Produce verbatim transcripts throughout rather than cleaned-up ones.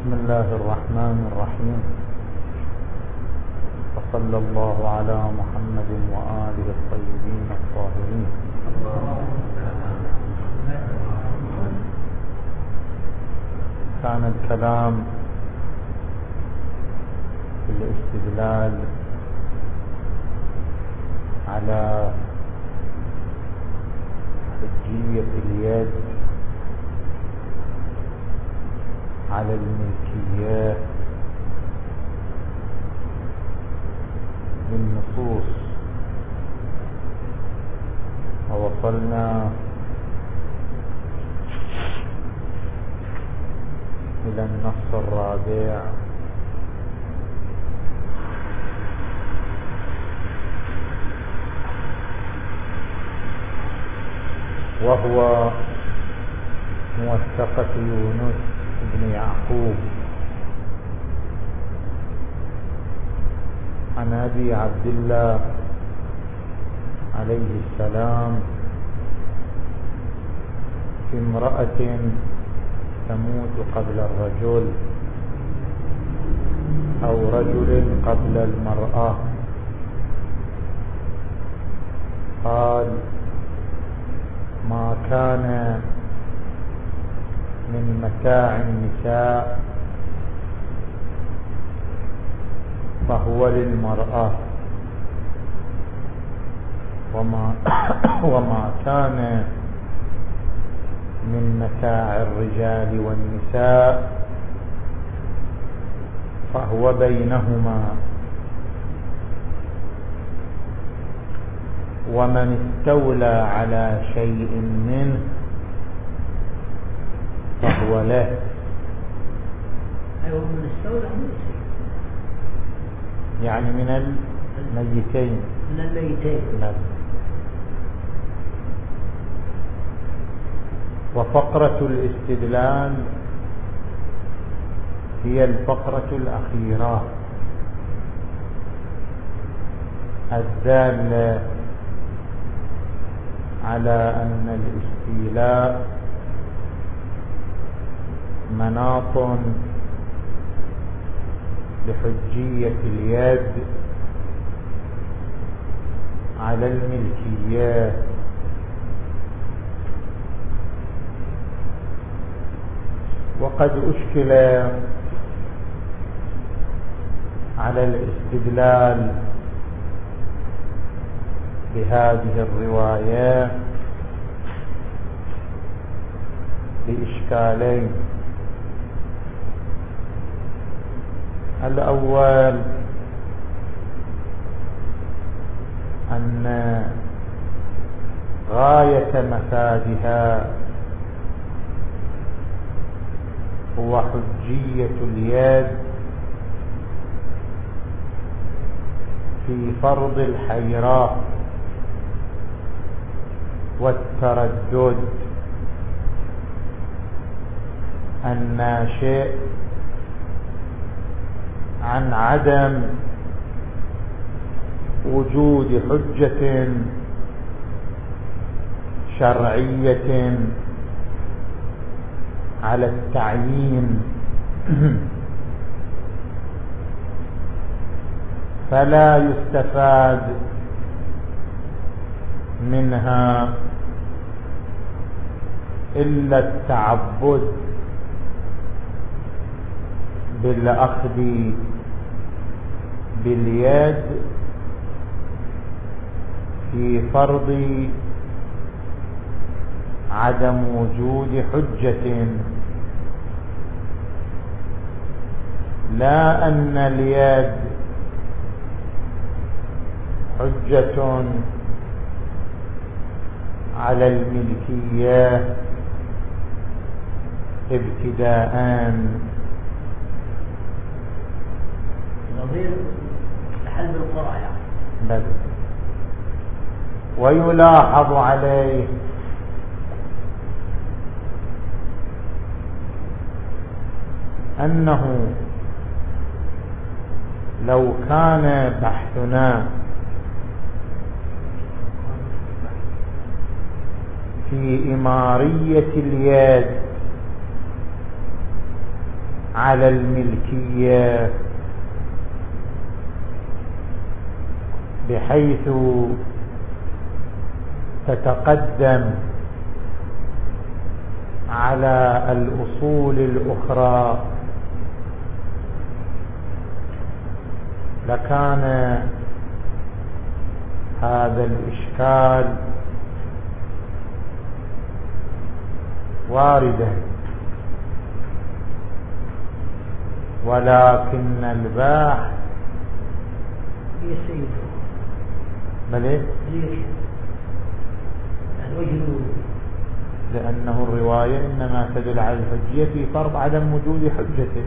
بسم الله الرحمن الرحيم، وصلى الله على محمد وآله الطيبين الطاهرين. كان الكلام في الاستدلال على حجية اليد على الملكيات بالنصوص، ووصلنا إلى النص الرابع وهو موثقة يونس بن يعقوب عن أبي عبد الله عليه السلام في امرأة تموت قبل الرجل أو رجل قبل المرأة. قال: ما كان من متاع النساء فهو للمرأة، وما, وما كان من متاع الرجال والنساء فهو بينهما، ومن استولى على شيء منه فهو له. أيوة، من استولى من شيء يعني من الميتين من الميتين لا. وفقرة الاستدلال هي الفقرة الأخيرة الدالة على أن الاستيلاء مناط لحجية اليد على الملكيات. وقد أشكل على الاستدلال بهذه الرواية بإشكالين. الأول أن غاية مفادها هو حجية اليد في فرض الحيرة والتردد الناشئ عن عدم وجود حجة شرعية على التعيين، فلا يستفاد منها إلا التعبد بالأخذ باليد في فرض عدم وجود حجة، لا أن اليد حجة على الملكية ابتداءً. نظير حل بالقرى يعني. بل ويلاحظ عليه أنه لو كان بحثنا في إمارية اليد على الملكية بحيث تتقدم على الأصول الأخرى، لكان هذا الإشكال واردا، ولكن الباحث يسير بلى ليش؟ الوجه لأنه الرواية إنما تدل على الحجية في فرض عدم وجود حجته،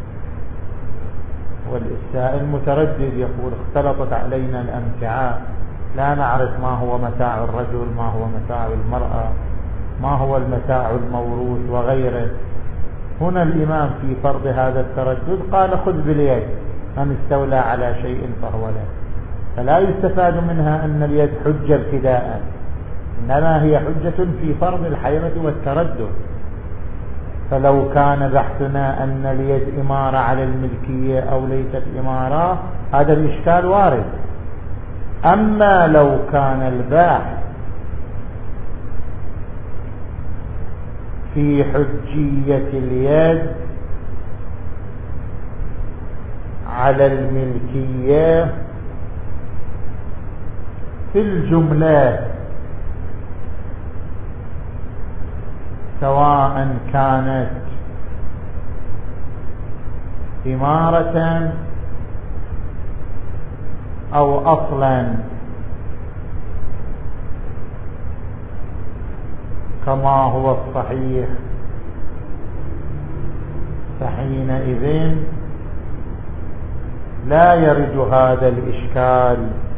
والسائل متردد يقول اختلطت علينا الأمتعاء، لا نعرف ما هو متاع الرجل، ما هو متاع المرأة، ما هو المتاع الموروث وغيره. هنا الإمام في فرض هذا التردد قال خذ باليد، من استولى على شيء فهو له، فلا يستفاد منها أن اليد حجة ابتداء، إنما هي حجة في فرض الحيرة والتردد. فلو كان بحثنا أن اليد إمارة على الملكية أو ليست إمارة، هذا الإشكال وارد. أما لو كان الباحث في حجية اليد على الملكية في الجملة، سواء كانت إمارة أو أصلا، كما هو الصحيح، فحينئذ لا يرد هذا الإشكال،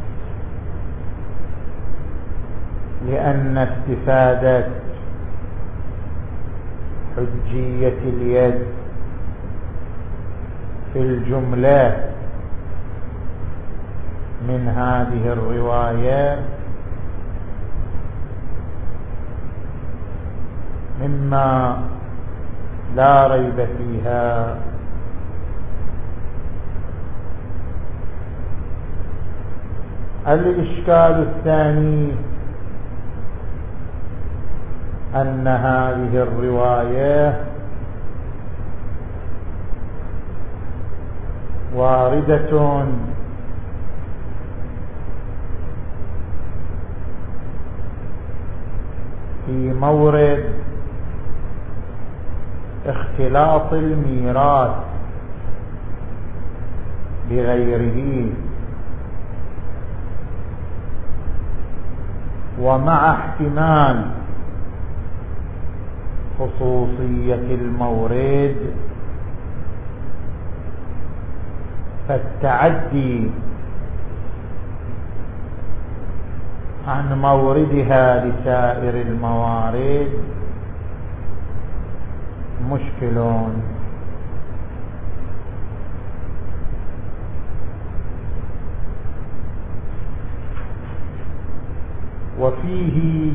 لأن استفادة حجية اليد في الجملة من هذه الرواية مما لا ريب فيها. الإشكال الثاني أن هذه الرواية واردة في مورد اختلاط الميراث بغيره، ومع احتمال خصوصية المورد، فالتعدي عن موردها لسائر الموارد مشكل. وفيه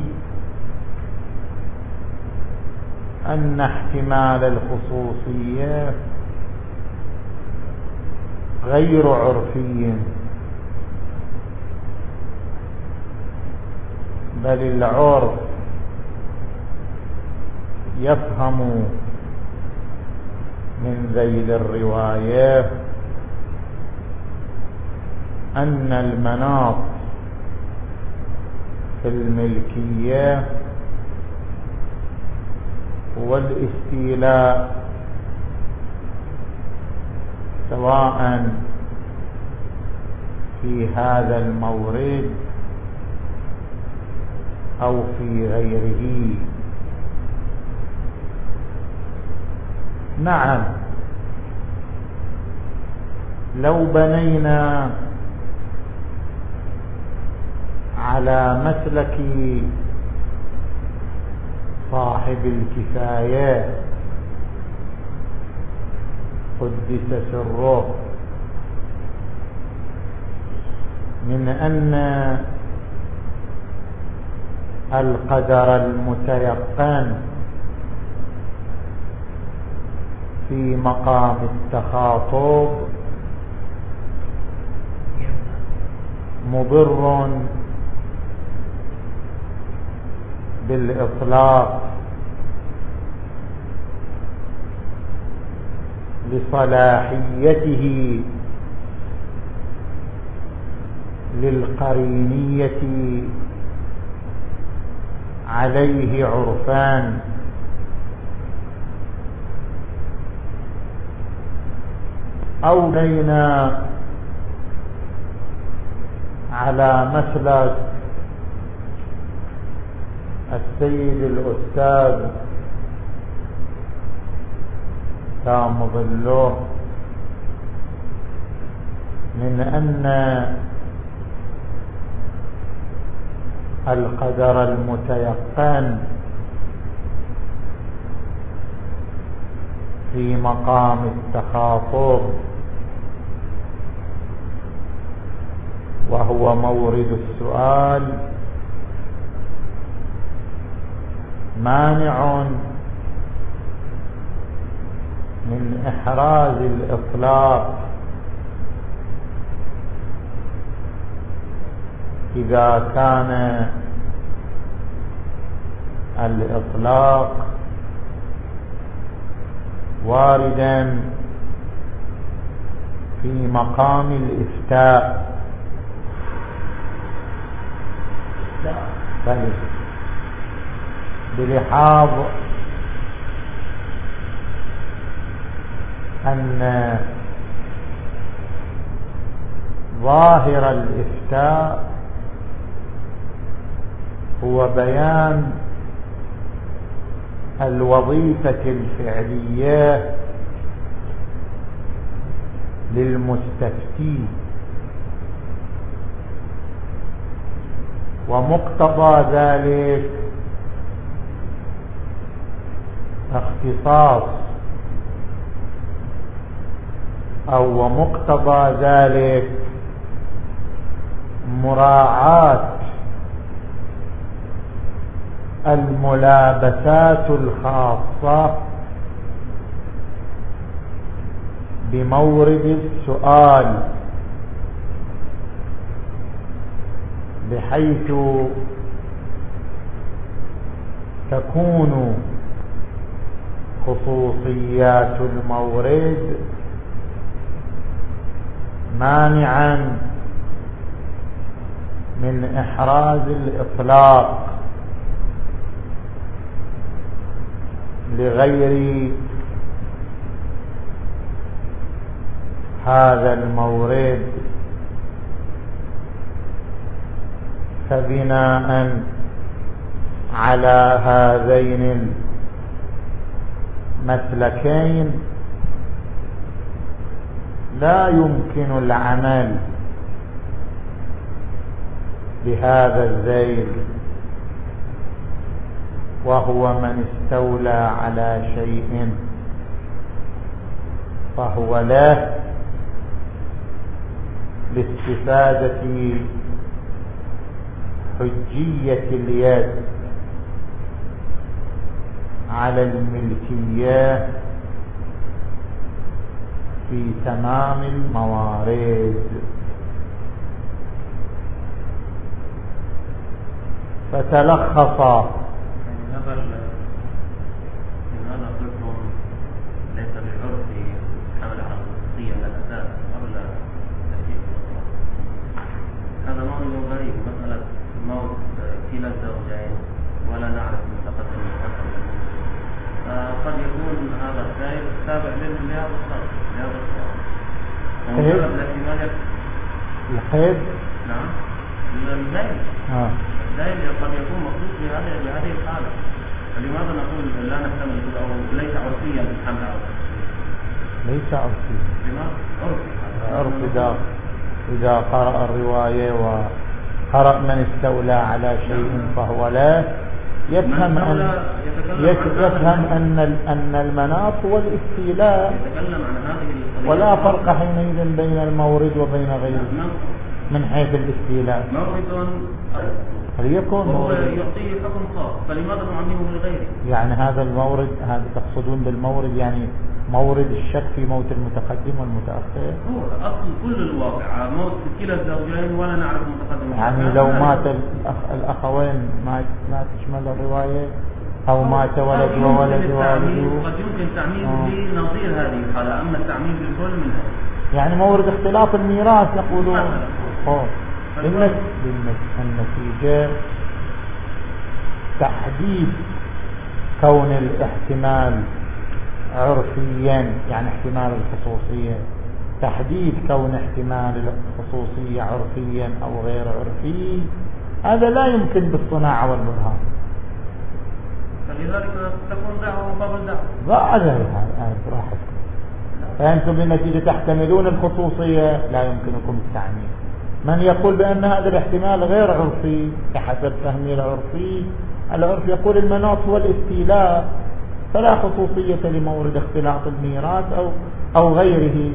أن احتمال الخصوصية غير عرفي، بل العرف يفهم من ذيل الرواية أن المناط في الملكية هو الاستيلاء، سواء في هذا المورد أو في غيره. نعم، لو بنينا على مسلك صاحب الكفاية قدس سره من أن القدر المتيقن في مقام التخاطب مضر بالإطلاق لصلاحيته للقرينية عليه عرفان، أو بينا على مسلك السيد الأستاذ دام ظله من أن القدر المتيقن في مقام التخاطب وهو مورد السؤال مانع من إحراز الإطلاق إذا كان الإطلاق واردا في مقام الإفتاء. بل بلحاظ أن ظاهر الإفتاء هو بيان الوظيفة الفعلية للمستفتي، ومقتضى ذلك اختصاص أو ومقتضى ذلك مراعاة الملابسات الخاصة بمورد السؤال، بحيث تكون خصوصيات المورد مانعا من إحراز الإطلاق لغير هذا المورد. فبناء على هذين المسلكين لا يمكن العمل بهذا الذيل، وهو من استولى على شيء فهو له لاستفادة حجية اليد على الملكية في تمام الموارد. فتلخص هذا هذا قسم ليس بالعرف حمل على الخصوصية من الأساس قبل تأكيد هذا موضوع غريب، مسألة موت كلا الزوجين ولا نعرف متقدم المتأخر. قد يكون هذا السائل تابع لهذا الصرف لهذا الصرف ومجرد الاحتمال القيد. نعم الزين آه. الزين قد يكون مخصوص بهذه بهذه الحالة، فلماذا نقول لا نحتمل أو ليس عرفيا بالحمل عرفي؟ ليس عرفي. لماذا؟ عرفي. عرفي إذا إذا قرأ الرواية وقرأ من استولى على شيء فهو لا يفهم أن يفهم أن أن المناط هو الاستيلاء، يتكلم عن هذه ولا فرق حينئذ بين المورد وبين غيره. من حيث الاستيلاء مورد هل يكون وهو مورد يعطيه حكم خاص، فلماذا نعممه لغيره؟ يعني هذا المورد، هذا تقصدون بالمورد يعني مورد الشك في موت المتقدم والمتأخر؟ هو أصل كل الواقع موت كلا الزوجين ولا نعرف المتقدم. يعني لو مات الأخ الأخوين ما لا تشمل الرواية، أو مات ولد وولد ووالد. قد يمكن تعميم بنظير هذه الحالة، أما التعميم بالكل منه يعني مورد اختلاف الميراث يقولون. أوه. النتيجة تحديد كون الاحتمال عرفيا، يعني احتمال الخصوصية، تحديد كون احتمال الخصوصية عرفيا أو غير عرفي، هذا لا يمكن بالصناعة والبرهان. فلذلك تكون دعوة مقابل دعوة. لا هذا راحتكم، فأنتم بالنتيجة تحتملون الخصوصية، لا يمكنكم التعميم. من يقول بأن هذا الاحتمال غير عرفي بحسب فهمي العرفي، العرف يقول المناط هو الاستيلاء، فلا خصوصية لمورد اختلاط الميراث أو أو غيره.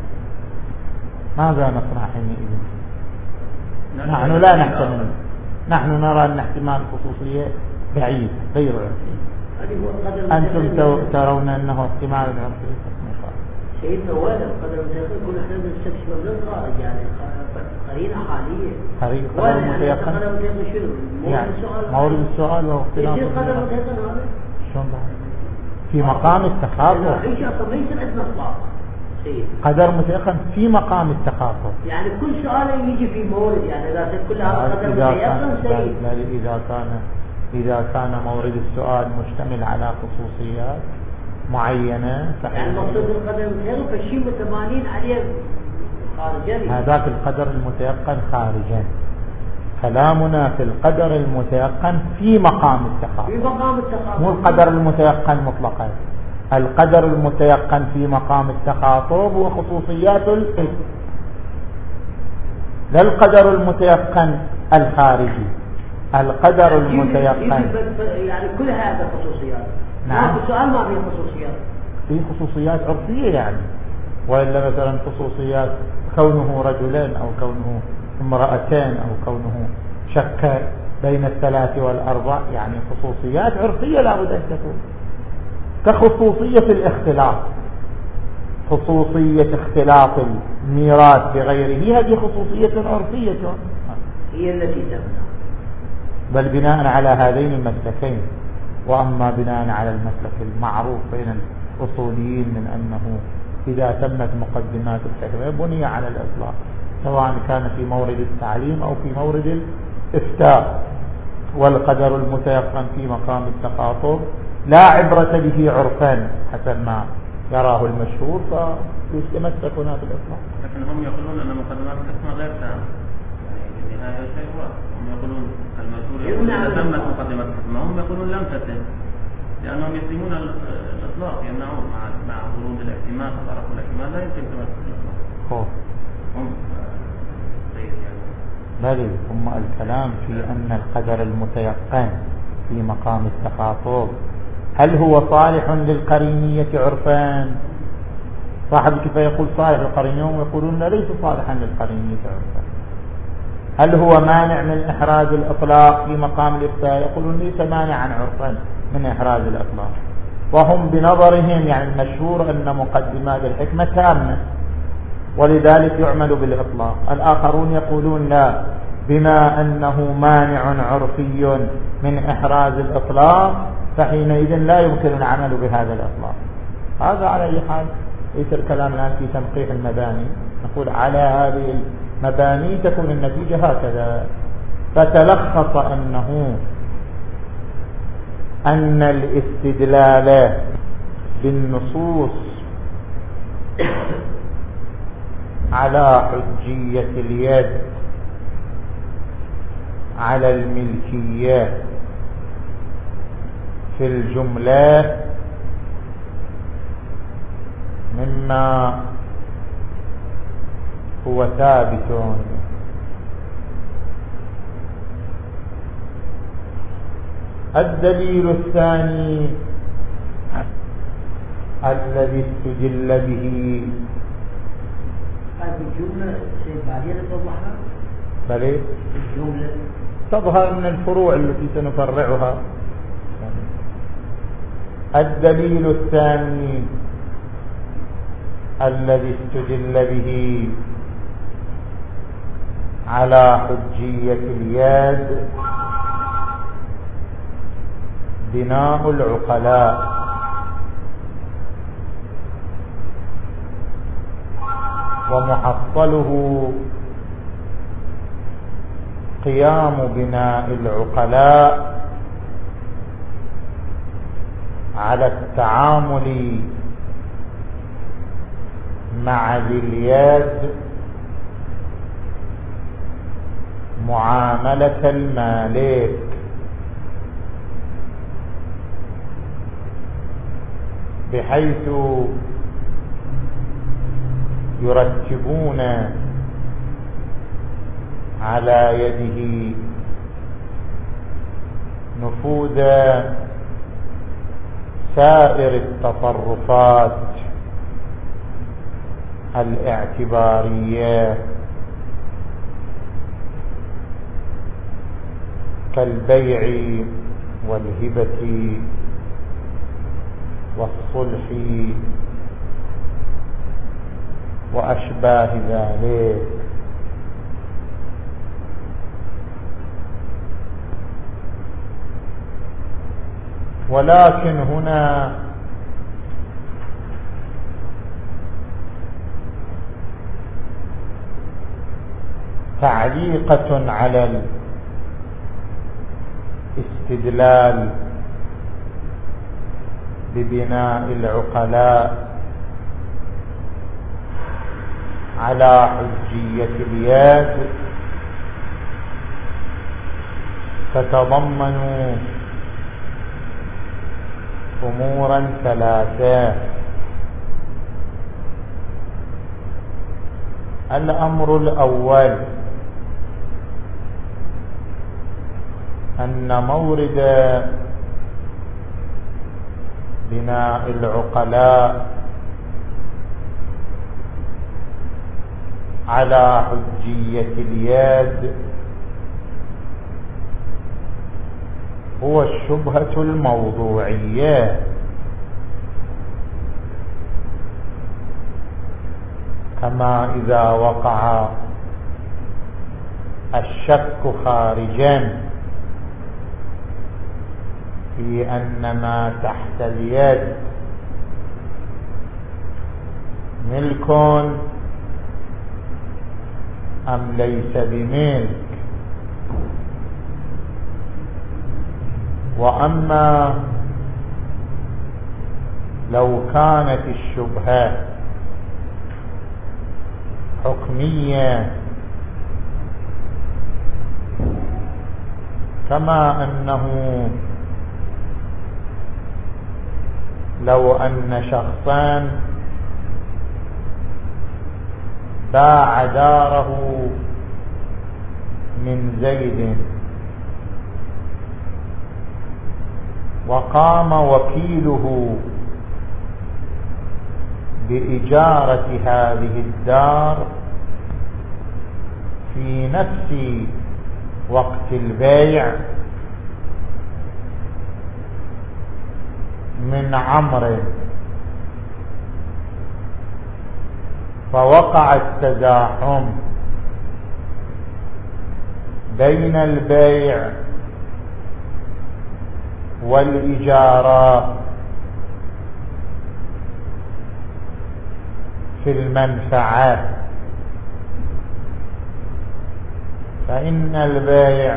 ماذا نصنع حينئذ؟ نحن لا نحتمل، نحن نرى أن احتمال الخصوصية بعيد غير عرفي. أنتم ترون أنه احتمال عرفي. سيدنا وين القدر المتيقن؟ كل احنا بنستكشف من الخارج، يعني قرينة حالية. قرينة قدر متيقن. قدر متيقن شنو؟ يعني مورد السؤال وهو اختلاف. يصير قدر متيقن هذا؟ شلون بعد؟ في مقام التخاطب. ليش اصلا ما يصير عندنا اطلاق؟ سيد. قدر متيقن في مقام التخاطب. يعني كل سؤال يجي في مورد، يعني اذا كل هذا قدر متيقن سيد. لا اذا كان اذا كان مورد السؤال مشتمل على خصوصيات معينة، يعني المقصود القدر المتيقن فالشيء متمانين عليه خارجا. هذاك القدر المتيقن خارجا. كلامنا في القدر المتيقن في مقام التخاطب، في مقام التخاطب، مو القدر المتيقن مطلقا. القدر المتيقن في مقام التخاطب وخصوصيات ال لا القدر المتيقن الخارجي. القدر المتيقن يعني كل هذا خصوصيات. نعم. السؤال ما فيه خصوصيات، في خصوصيات عرفية يعني، وإلا مثلا خصوصيات كونه رجلين أو كونه امرأتين أو كونه شك بين الثلاث والأربع، يعني خصوصيات عرفية لا بد أن تكون. كخصوصية الاختلاط، خصوصية اختلاط الميراث بغيره، هذه خصوصية عرفية هي التي تمنع. بل بناء على هذين المسلكين. وأما بناء على المسلك المعروف بين الأصوليين من أنه إذا تمت مقدمات الحكمة بني على الإطلاق، سواء كان في مورد التعليم أو في مورد الإفتاء. والقدر المتيقن في مقام التخاطب لا عبرة به عرفان حسب ما يراه المشهور، فيتمسكون بالإطلاق. لكن هم يقولون أن مقدمات الحكمة غير تامة، يعني في النهاية شيء واحد. هم يقولون المشهور يقول إذا تمت مقدمات الحكمة، هم يقولون لم تتم، لأنهم يسلمون الإطلاق، يمنعون مع مع ورود الاحتمال، طرف الاحتمال لا يمكن تمسك الإطلاق. خوف. هم طيب يعني. بل ثم الكلام في أن القدر المتيقن في مقام التخاطب هل هو صالح للقرينية عرفان؟ صاحب الكفاية يقول صالح للقرينية، ويقولون ليس صالحا للقرينية عرفان. هل هو مانع من إحراز الإطلاق في مقام الإفتاء؟ يقولون ليس مانعا عرفا من إحراز الإطلاق. وهم بنظرهم يعني المشهور أن مقدمات الحكمة تامة، ولذلك يعمل بالإطلاق. الآخرون يقولون لا، بما أنه مانع عرفي من إحراز الإطلاق فحينئذ لا يمكن العمل بهذا الإطلاق. هذا على أي حال ليس الكلام الآن في تنقيح المباني، نقول على هذه المباني تكون النتيجة هكذا. فتلخص أنه أن الاستدلال بالنصوص على حجية اليد على الملكية في الجملة مما هو ثابت. الدليل الثاني الذي استدل به هذه الجملة بعدين توضحها. بل الجملة تظهر من الفروع التي سنفرعها. الدليل الثاني الذي استدل به على حجية اليد بناء العقلاء، ومحصله قيام بناء العقلاء على التعامل مع ذي اليد معاملة المالك، بحيث يرتبون على يده نفوذ سائر التصرفات الاعتبارية كالبيع والهبة والصلح وأشباه ذلك. ولكن هنا تعليقة على الاستدلال ببناء العقلاء على حجية اليد تتضمن أمورا ثلاثة. الأمر الأول أن مورد بناء العقلاء على حجية اليد هو الشبهة الموضوعية، كما إذا وقع الشك خارجا في أن ما تحت اليد ملك أم ليس بملك. وأما لو كانت الشبهة حكمية، كما أنه لو أن شخصان باع داره من زيد وقام وكيله بإجارة هذه الدار في نفس وقت البيع من عمرو، فوقع التزاحم بين البيع والإجارة في المنفعة، فإن البيع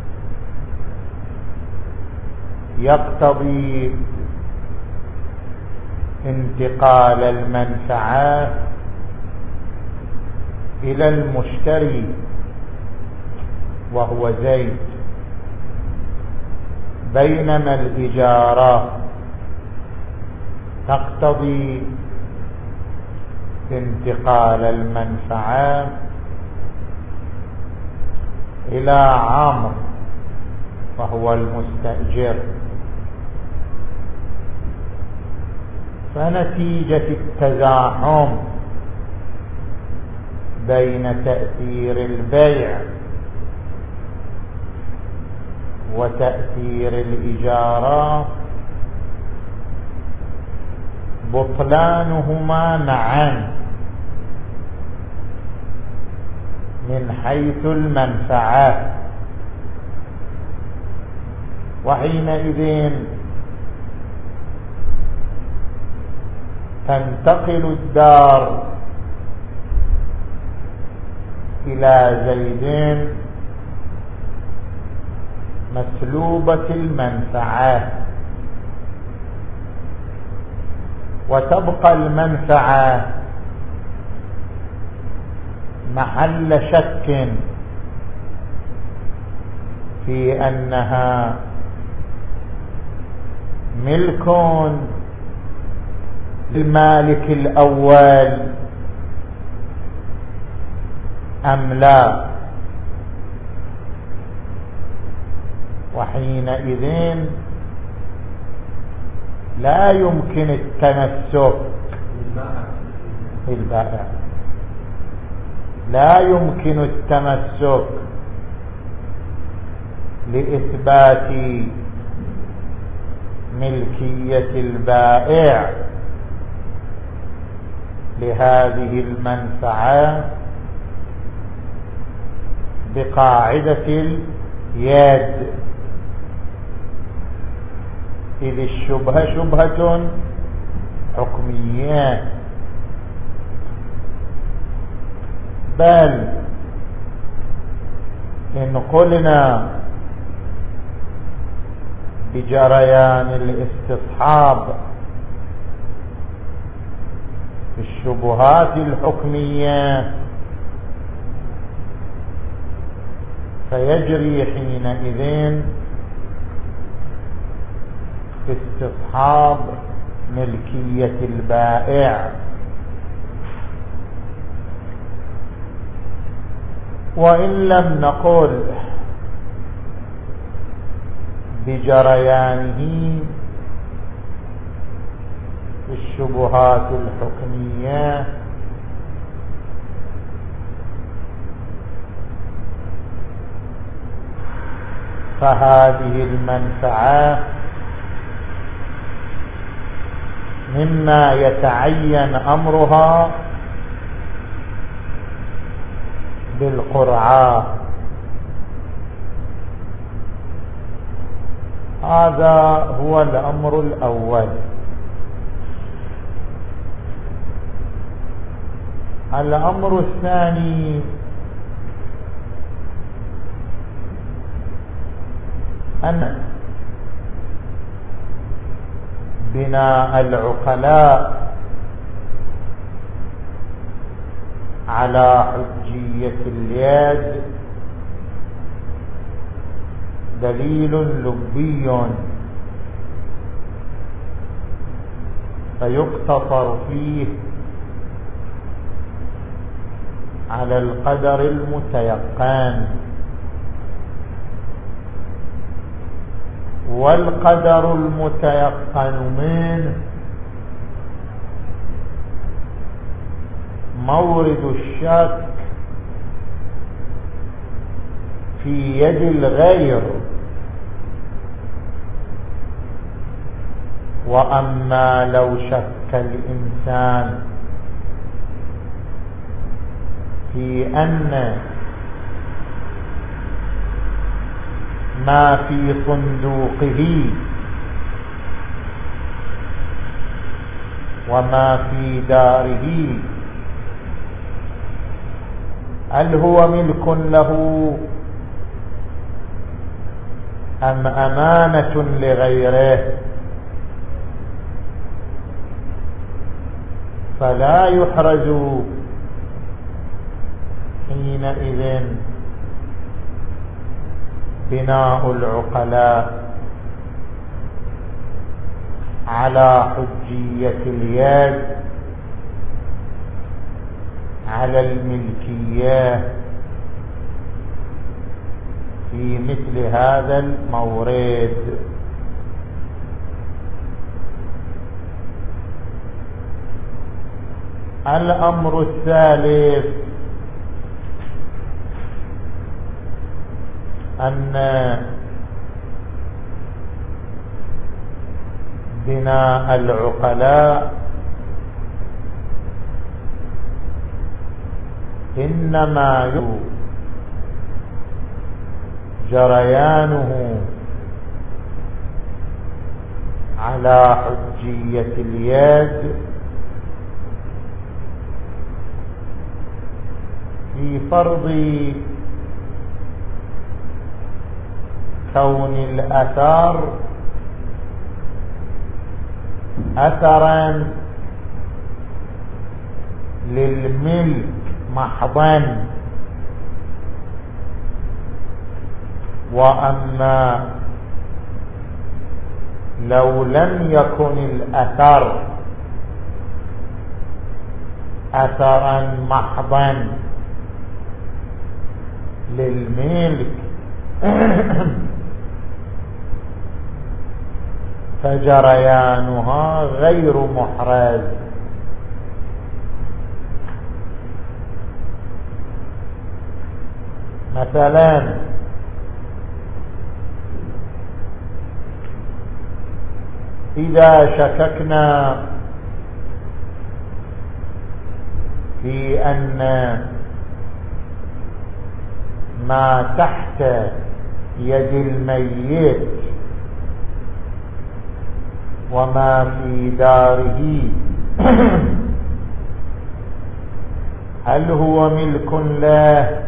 يقتضي انتقال المنفعة إلى المشتري وهو زيد، بينما الإجارة تقتضي انتقال المنفعة إلى عمرو وهو المستأجر. فنتيجة التزاحم بين تأثير البيع وتأثير الإجارة بطلانهما معا من حيث المنفعة، وحينئذ تنتقل الدار إلى زيد مسلوبة المنفعة، وتبقى المنفعة محل شك في أنها ملك للمالك الأول أم لا. وحينئذ لا يمكن التمسك بالبائع، لا يمكن التمسك لإثبات ملكية البائع لهذه المنفعة بقاعدة اليد، إذ الشبهة شبهة حكمية، بل إن قلنا بجريان الاستصحاب في الشبهات الحكمية فيجري حينئذ استصحاب ملكية البائع. وإن لم نقل بجريانه في الشبهات الحكمية فهذه المنفعة مما يتعين أمرها بالقرعة. هذا هو الأمر الأول. الأمر الثاني أن بناء العقلاء على حجية اليد دليل لبي فيقتصر فيه على القدر المتيقن، والقدر المتيقن منه مورد الشك في يد الغير. وأما لو شك الإنسان في أن ما في صندوقه وما في داره هل هو ملك له أم أمانة لغيره، فلا يحرز حينئذ بناء العقلاء على حجية اليد على الملكية في مثل هذا المورد. الأمر الثالث أن بناء العقلاء إنما جريانه على حجية اليد في فرض كون الأثر أثرا للملك محضا، وأما لو لم يكن الأثر أثرا محضا للملك فجريانها غير محرز. مثلا إذا شككنا في أن ما تحت يد الميت وما في داره هل هو ملك له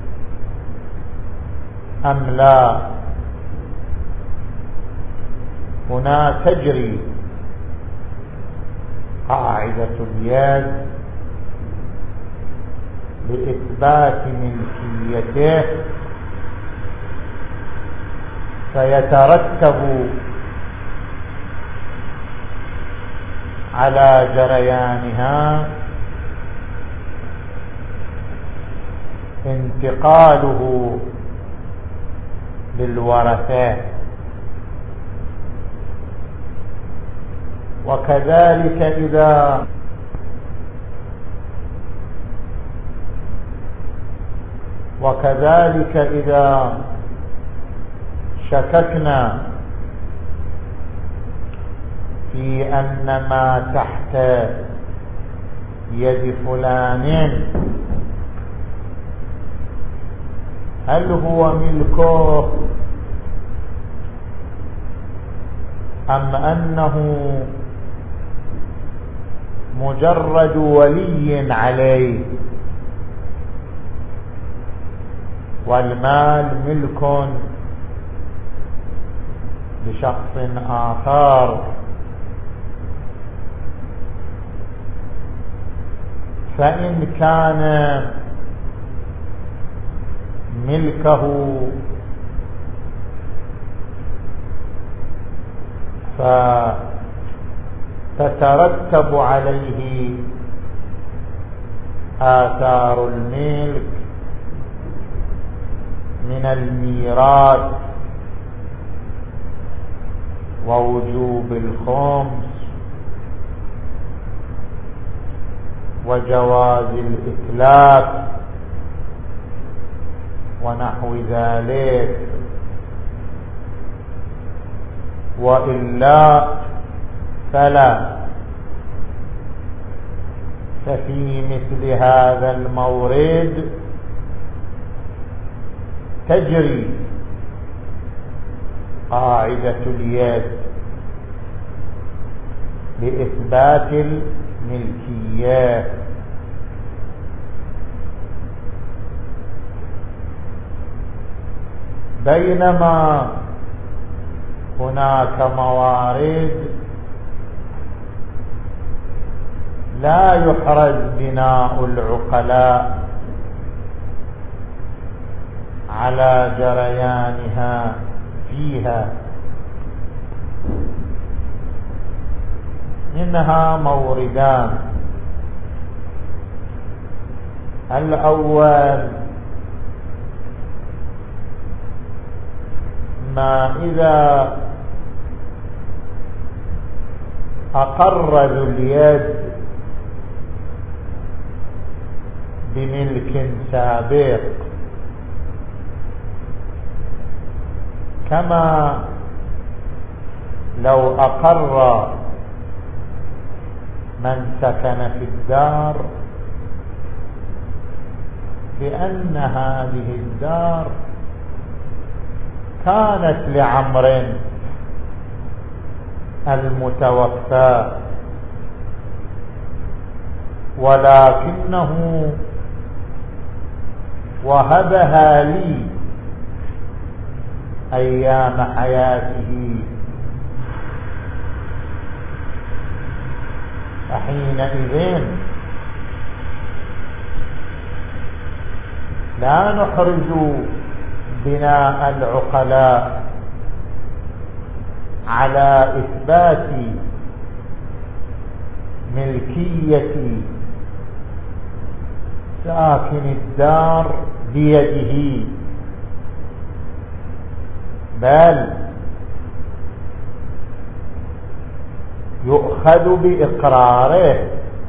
أم لا، هنا تجري قاعدة اليد لإثبات ملكيته، فيترتب على جريانها انتقاله للورثة، وكذلك إذا وكذلك إذا شككنا في أن ما تحت يد فلان هل هو ملكه أم أنه مجرد ولي عليه والمال ملك لشخص آخر. فإن كان ملكه فتترتب عليه آثار الملك من الميراث ووجوب الخمس وجواز الإتلاف ونحو ذلك، وإلا فلا. ففي مثل هذا المورد تجري قاعدة اليد لإثبات الملكية. بينما هناك موارد لا يحرز بناء العقلاء على جريانها فيها، منها موردان: الأول ما إذا أقر ذو اليد بملك سابق، كما لو أقر من سكن في الدار بأن هذه الدار كانت لعمر المتوفى ولكنه وهبها لي أيام حياته، فحينئذ لا نحرز بناء العقلاء على إثبات ملكية ساكن الدار بيده، بل يؤخذ بإقراره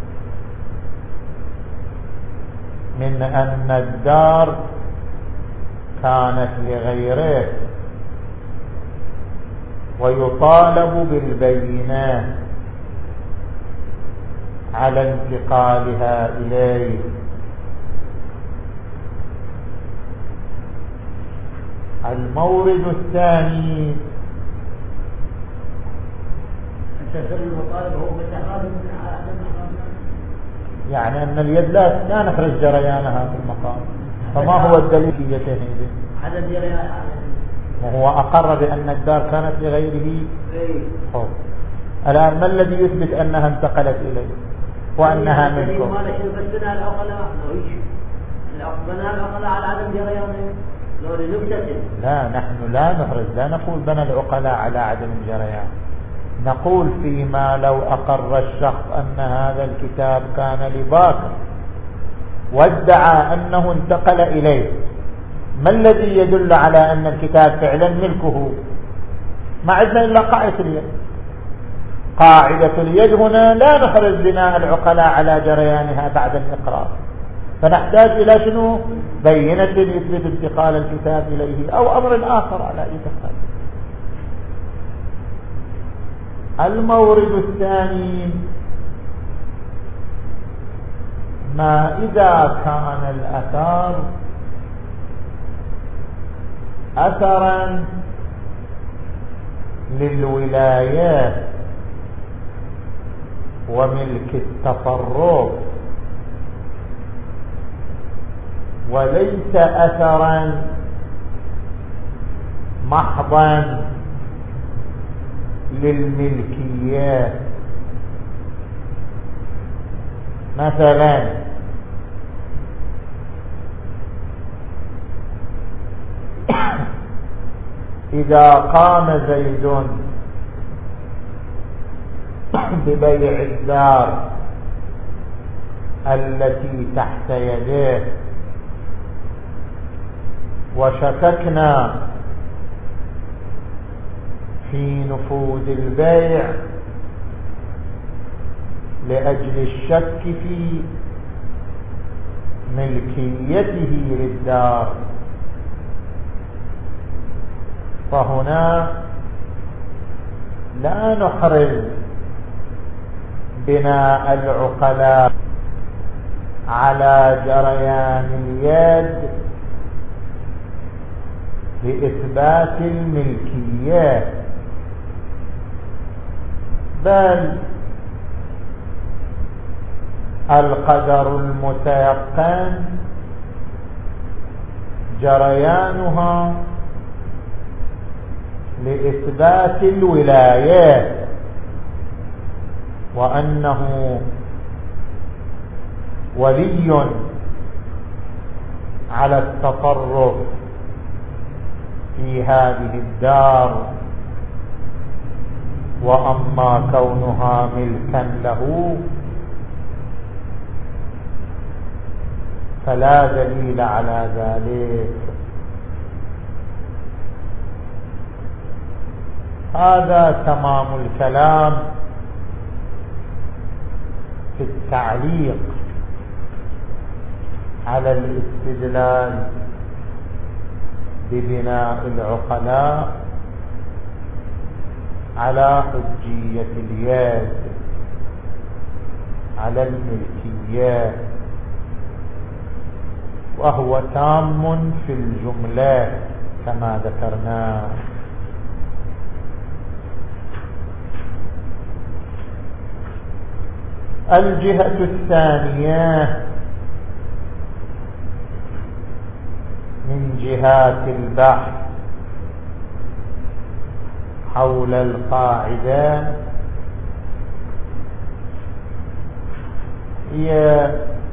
من أن الدار كانت لغيره، ويطالب بالبينة على انتقالها إليه. المورد الثاني يعني أن اليد لا لا نخرج جريانها في المقام، فما هو الدليل في يتهيد؟ وهو أقر بأن الدار كانت لغيره. الآن ما الذي يثبت أنها انتقلت إليه وأنها منكم؟ لا، نحن لا نحرز، لا نقول بنى العقلاء على عدم الجريان، نقول فيما لو أقر الشخص أن هذا الكتاب كان لباكر وادعى أنه انتقل إليه، ما الذي يدل على أن الكتاب فعلا ملكه؟ ما عندنا إلا قاعدة اليد. قاعدة اليد هنا لا نحرز بناء العقلاء على جريانها بعد الإقرار، فنحتاج إلى شنو؟ بينة يثبت انتقال الكتاب إليه أو أمر آخر على أي حال. المورد الثاني ما إذا كان الأثار أثرا للولايات وملك التصرف وليس أثرا محضا للملكيات. مثلا إذا قام زيد ببيع الدار التي تحت يديه وشككنا في نفوذ البيع لأجل الشك في ملكيته للدار، فهنا لا نحرز بناء العقلاء على جريان اليد لإثبات الملكيات، بل القدر المتيقن جريانها لإثبات الولايات، وأنه ولي على التصرف في هذه الدار، وأما كونها ملكا له فلا دليل على ذلك. هذا تمام الكلام في التعليق على الاستدلال ببناء العقلاء على حجية اليد، على الملكية، وهو تام في الجملة كما ذكرنا. الجهة الثانية من جهات البحث حول القاعدة هي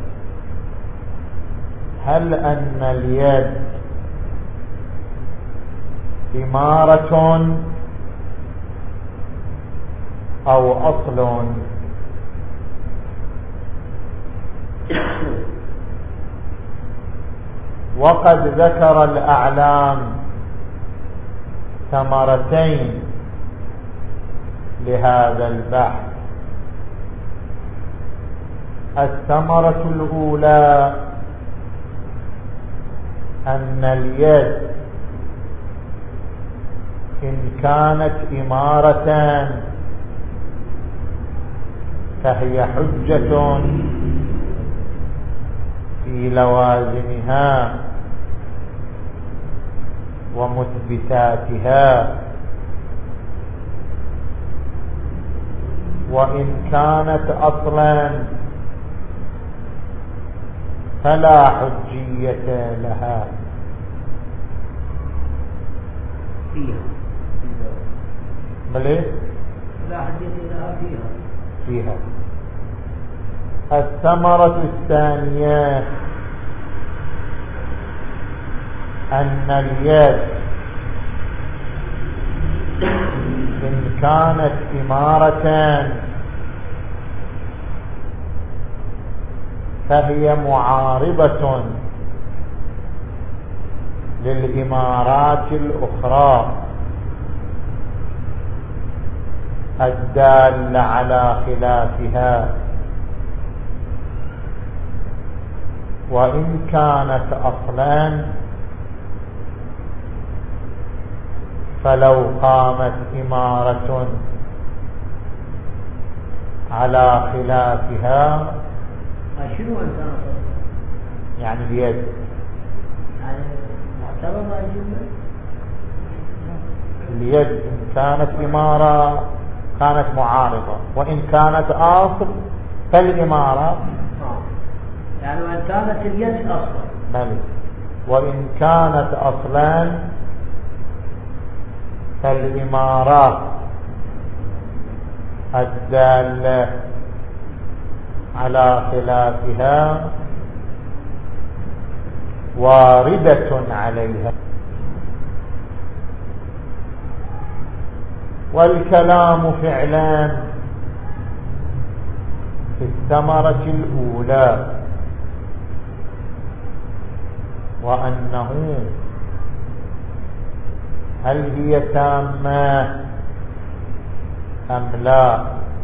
هل أن اليد إمارة أو أصل؟ وقد ذكر الأعلام ثمرتين لهذا البحث. الثمرة الأولى أن اليد إن كانت إمارة فهي حجة في لوازمها ومثبتاتها، وإن كانت أصلا فلا حجية لها فيها بل لا حجية لها فيها فيها. الثمرة الثانية أن اليد إن كانت إمارة فهي معارضة للإمارات الأخرى الدالة على خلافها، وإن كانت أصلا فلو قامت إمارة على خلافها شنو أنت أصلا؟ يعني اليد يعني معتبرة الجملة؟ اليد إن كانت إمارة كانت معارضة، وإن كانت أصل فالإمارة يعني وإن كانت اليد أصلا بل وإن كانت أصلا فالإمارات الدالة على خلافها واردة عليها. والكلام فعلا في الثمرة الأولى، وأنه هل هي تامة أم لا.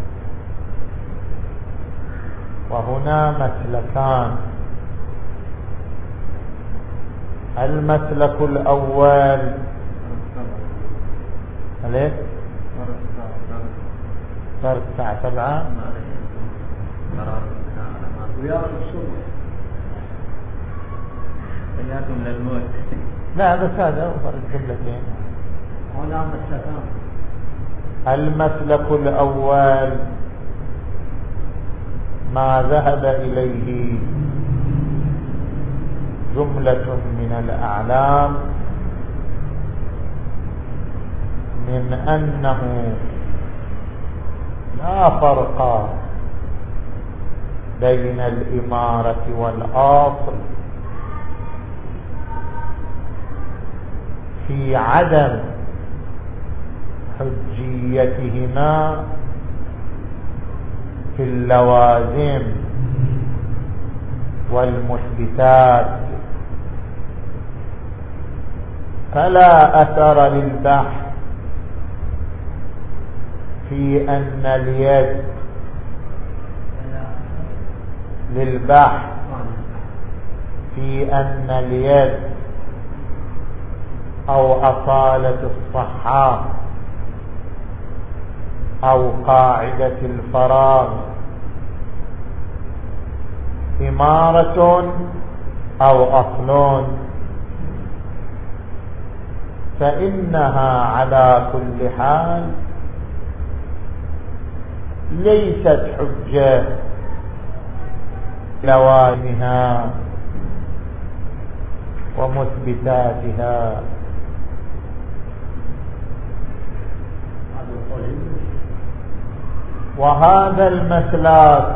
وهنا مسلكان. المسلك الأول عليه صار الساعة سبعة وياخذ الصبح حياكم للموت. لا بس هذا فرق جملتين. هنا مسلكان. المسلك الأول ما ذهب إليه جملة من الأعلام من أنه لا فرق بين الإمارة والأصل في عدم حجيتهما في اللوازم والمثبتات، فلا أثر للبحث في أن اليد للبحث في أن اليد أو أصالة الصحة أو قاعدة الفراغ إمارة أو أصل، فإنها على كل حال ليست حجة لوازمها ومثبتاتها. وهذا المسلك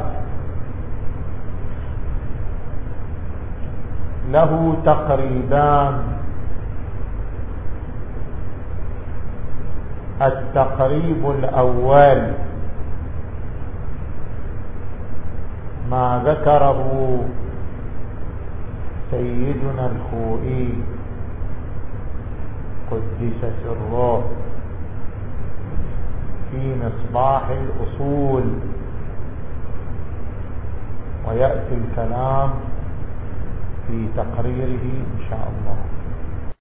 له تقريبان: التقريب الأول ما ذكره سيدنا الخوئي قدس سره في مصباح الأصول، ويأتي الكلام في تقريره إن شاء الله.